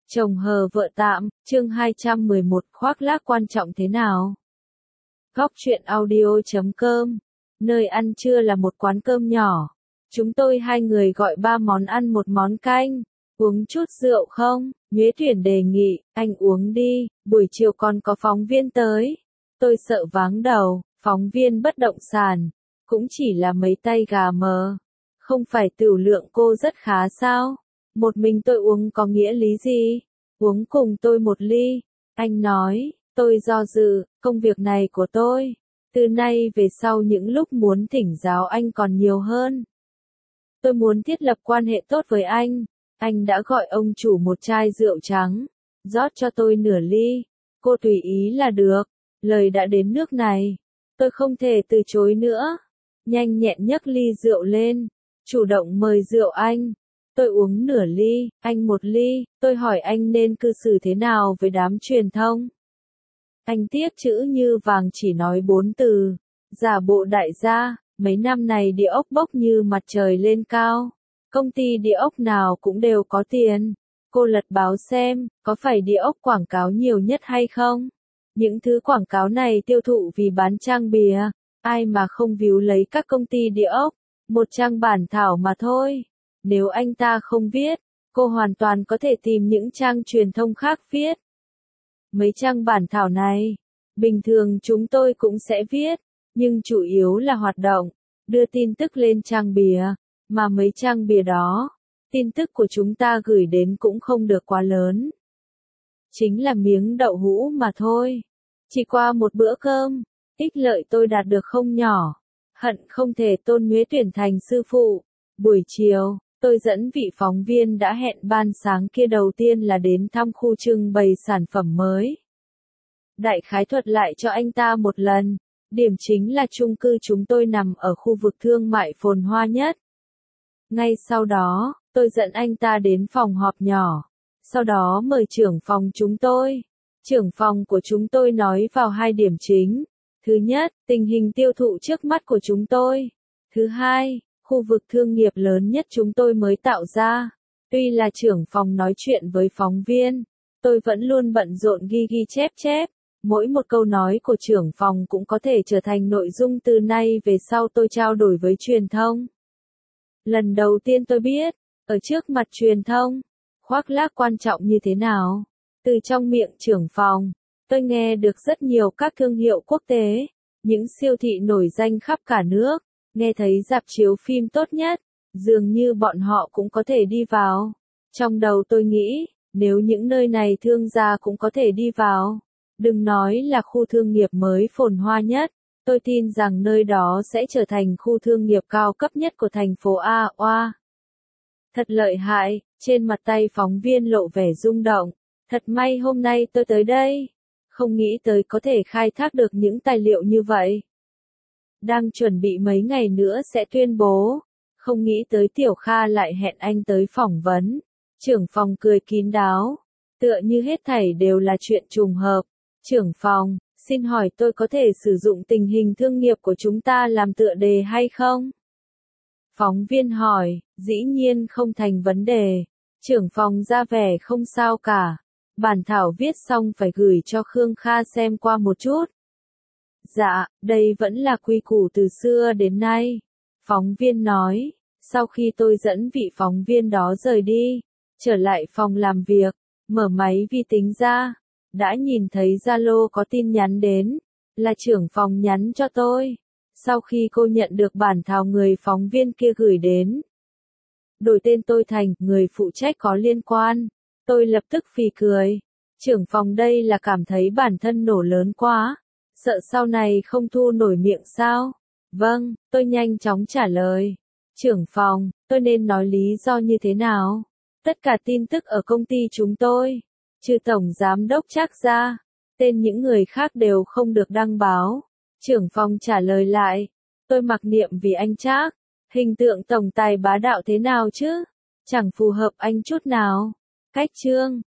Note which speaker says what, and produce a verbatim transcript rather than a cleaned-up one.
Speaker 1: Chồng hờ vợ tạm, chương hai trăm mười một khoác lác quan trọng thế nào? Góc truyện audio chấm com, nơi ăn trưa là một quán cơm nhỏ. Chúng tôi hai người gọi ba món ăn một món canh, uống chút rượu không? Nhuế Tuyển đề nghị, anh uống đi, buổi chiều còn có phóng viên tới. Tôi sợ váng đầu, phóng viên bất động sản, cũng chỉ là mấy tay gà mờ. Không phải tửu lượng cô rất khá sao? Một mình tôi uống có nghĩa lý gì? Uống cùng tôi một ly. Anh nói, tôi do dự, công việc này của tôi. Từ nay về sau những lúc muốn thỉnh giáo anh còn nhiều hơn. Tôi muốn thiết lập quan hệ tốt với anh. Anh đã gọi ông chủ một chai rượu trắng. Rót cho tôi nửa ly. Cô tùy ý là được. Lời đã đến nước này. Tôi không thể từ chối nữa. Nhanh nhẹn nhấc ly rượu lên. Chủ động mời rượu anh. Tôi uống nửa ly, anh một ly, tôi hỏi anh nên cư xử thế nào với đám truyền thông. Anh tiếc chữ như vàng chỉ nói bốn từ, giả bộ đại gia, mấy năm này địa ốc bốc như mặt trời lên cao. Công ty địa ốc nào cũng đều có tiền. Cô lật báo xem, có phải địa ốc quảng cáo nhiều nhất hay không? Những thứ quảng cáo này tiêu thụ vì bán trang bìa, ai mà không víu lấy các công ty địa ốc, một trang bản thảo mà thôi. Nếu anh ta không viết, cô hoàn toàn có thể tìm những trang truyền thông khác viết. Mấy trang bản thảo này, bình thường chúng tôi cũng sẽ viết, nhưng chủ yếu là hoạt động, đưa tin tức lên trang bìa, mà mấy trang bìa đó, tin tức của chúng ta gửi đến cũng không được quá lớn. Chính là miếng đậu hũ mà thôi. Chỉ qua một bữa cơm, ích lợi tôi đạt được không nhỏ, hận không thể tôn Nhuế Tuyển thành sư phụ. Buổi chiều, tôi dẫn vị phóng viên đã hẹn ban sáng kia đầu tiên là đến thăm khu trưng bày sản phẩm mới. Đại khái thuật lại cho anh ta một lần, điểm chính là chung cư chúng tôi nằm ở khu vực thương mại phồn hoa nhất. Ngay sau đó, tôi dẫn anh ta đến phòng họp nhỏ, sau đó mời trưởng phòng chúng tôi. Trưởng phòng của chúng tôi nói vào hai điểm chính. Thứ nhất, tình hình tiêu thụ trước mắt của chúng tôi. Thứ hai, khu vực thương nghiệp lớn nhất chúng tôi mới tạo ra. Tuy là trưởng phòng nói chuyện với phóng viên, tôi vẫn luôn bận rộn ghi ghi chép chép. Mỗi một câu nói của trưởng phòng cũng có thể trở thành nội dung từ nay về sau tôi trao đổi với truyền thông. Lần đầu tiên tôi biết, ở trước mặt truyền thông, khoác lác quan trọng như thế nào. Từ trong miệng trưởng phòng, tôi nghe được rất nhiều các thương hiệu quốc tế, những siêu thị nổi danh khắp cả nước. Nghe thấy rạp chiếu phim tốt nhất, dường như bọn họ cũng có thể đi vào. Trong đầu tôi nghĩ, nếu những nơi này thương gia cũng có thể đi vào, đừng nói là khu thương nghiệp mới phồn hoa nhất, tôi tin rằng nơi đó sẽ trở thành khu thương nghiệp cao cấp nhất của thành phố A. Oa. Thật lợi hại, trên mặt tay phóng viên lộ vẻ rung động. Thật may hôm nay tôi tới đây. Không nghĩ tới có thể khai thác được những tài liệu như vậy. Đang chuẩn bị mấy ngày nữa sẽ tuyên bố. Không nghĩ tới Tiểu Kha lại hẹn anh tới phỏng vấn. Trưởng phòng cười kín đáo. Tựa như hết thảy đều là chuyện trùng hợp. Trưởng phòng, xin hỏi tôi có thể sử dụng tình hình thương nghiệp của chúng ta làm tựa đề hay không? Phóng viên hỏi, dĩ nhiên không thành vấn đề. Trưởng phòng ra vẻ không sao cả. Bản thảo viết xong phải gửi cho Khương Kha xem qua một chút. Dạ, đây vẫn là quy củ từ xưa đến nay. Phóng viên nói, sau khi tôi dẫn vị phóng viên đó rời đi, trở lại phòng làm việc, mở máy vi tính ra, đã nhìn thấy Zalo có tin nhắn đến, là trưởng phòng nhắn cho tôi. Sau khi cô nhận được bản thảo người phóng viên kia gửi đến, đổi tên tôi thành người phụ trách có liên quan, tôi lập tức phì cười. Trưởng phòng đây là cảm thấy bản thân nổ lớn quá. Sợ sau này không thu nổi miệng sao? Vâng, tôi nhanh chóng trả lời. Trưởng phòng, tôi nên nói lý do như thế nào? Tất cả tin tức ở công ty chúng tôi, trừ tổng giám đốc Trác ra, tên những người khác đều không được đăng báo. Trưởng phòng trả lời lại, tôi mặc niệm vì anh Trác, hình tượng tổng tài bá đạo thế nào chứ? Chẳng phù hợp anh chút nào. Cách chương